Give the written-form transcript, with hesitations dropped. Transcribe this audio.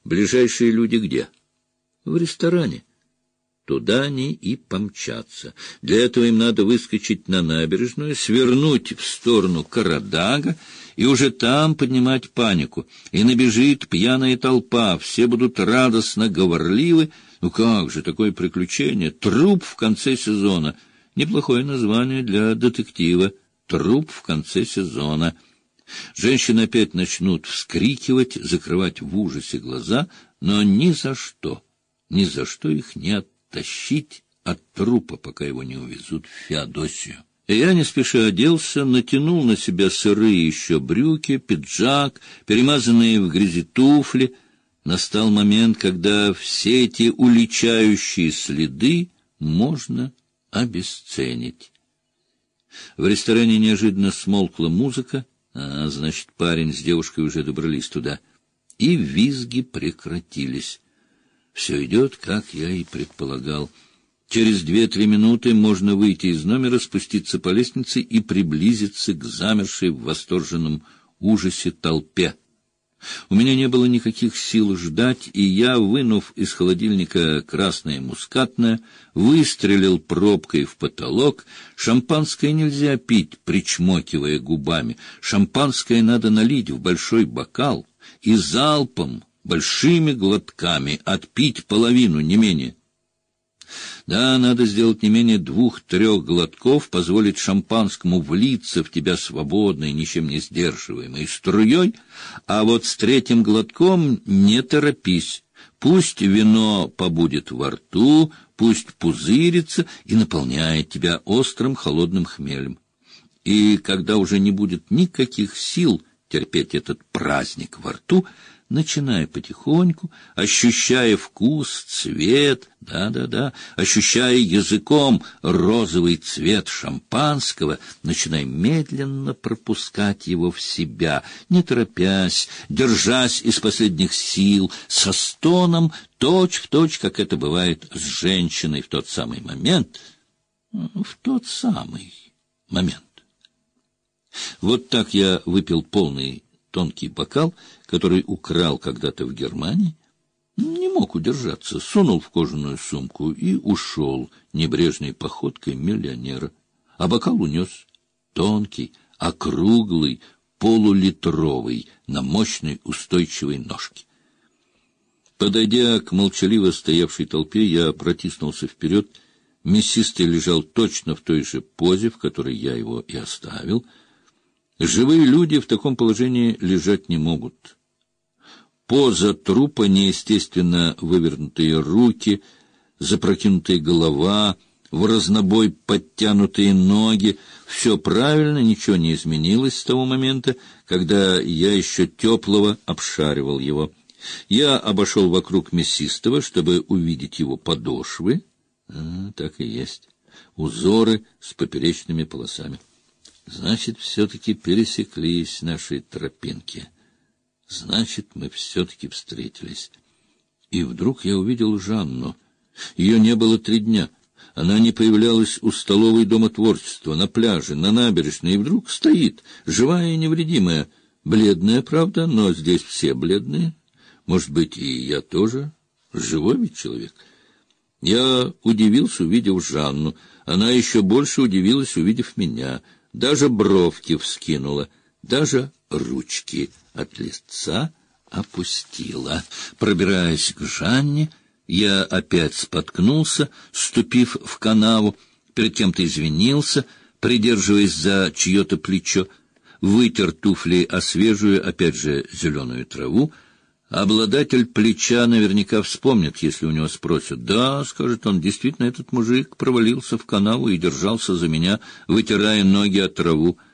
Ближайшие люди где? В ресторане. Туда они и помчатся. Для этого им надо выскочить на набережную, свернуть в сторону Карадага и уже там поднимать панику. И набежит пьяная толпа, все будут радостно говорливы. Ну как же, такое приключение! Труп в конце сезона. Неплохое название для детектива. Труп в конце сезона. Женщины опять начнут вскрикивать, закрывать в ужасе глаза, но ни за что их не оттащить от трупа, пока его не увезут в Феодосию. И я не спеша оделся, натянул на себя сырые еще брюки, пиджак, перемазанные в грязи туфли. Настал момент, когда все эти уличающие следы можно обесценить. В ресторане неожиданно смолкла музыка, значит, парень с девушкой уже добрались туда, и визги прекратились. Все идет, как я и предполагал. Через 2-3 минуты можно выйти из номера, спуститься по лестнице и приблизиться к замершей в восторженном ужасе толпе. У меня не было никаких сил ждать, и я, вынув из холодильника красное мускатное, выстрелил пробкой в потолок. Шампанское нельзя пить, причмокивая губами. Шампанское надо налить в большой бокал и залпом, большими глотками, отпить половину, не менее. Да, надо сделать не менее 2-3 глотков, позволить шампанскому влиться в тебя свободной, ничем не сдерживаемой струей, а вот с 3-м глотком не торопись. Пусть вино побудет во рту, пусть пузырится и наполняет тебя острым холодным хмелем. И когда уже не будет никаких сил терпеть этот праздник во рту, начиная потихоньку, ощущая вкус, цвет, ощущая языком розовый цвет шампанского, начинай медленно пропускать его в себя, не торопясь, держась из последних сил, со стоном, точь-в-точь, как это бывает с женщиной в тот самый момент. Вот так я выпил полный тонкий бокал, который украл когда-то в Германии, не мог удержаться, сунул в кожаную сумку и ушел небрежной походкой миллионера. А бокал унес, тонкий, округлый, полулитровый, на мощной устойчивой ножке. Подойдя к молчаливо стоявшей толпе, я протиснулся вперед. Мясистый лежал точно в той же позе, в которой я его и оставил. Живые люди в таком положении лежать не могут. Поза трупа, неестественно вывернутые руки, запрокинутая голова, в разнобой подтянутые ноги — все правильно, ничего не изменилось с того момента, когда я еще теплого обшаривал его. Я обошел вокруг мясистого, чтобы увидеть его подошвы. Так и есть. Узоры с поперечными полосами. Значит, все-таки пересеклись наши тропинки. Значит, мы все-таки встретились. И вдруг я увидел Жанну. Ее не было 3 дня. Она не появлялась у столовой Дома творчества, на пляже, на набережной, и вдруг стоит, живая и невредимая. Бледная, правда, но здесь все бледные. Может быть, и я тоже. Живой ведь человек. Я удивился, увидев Жанну. Она еще больше удивилась, увидев меня. Даже бровки вскинула, даже ручки от лица опустила. Пробираясь к Жанне, я опять споткнулся, ступив в канаву, перед кем-то извинился, придерживаясь за чье-то плечо, вытер туфли о свежую, опять же, зеленую траву. Обладатель плеча наверняка вспомнит, если у него спросят. Да, скажет он, действительно, этот мужик провалился в канаву и держался за меня, вытирая ноги от траву.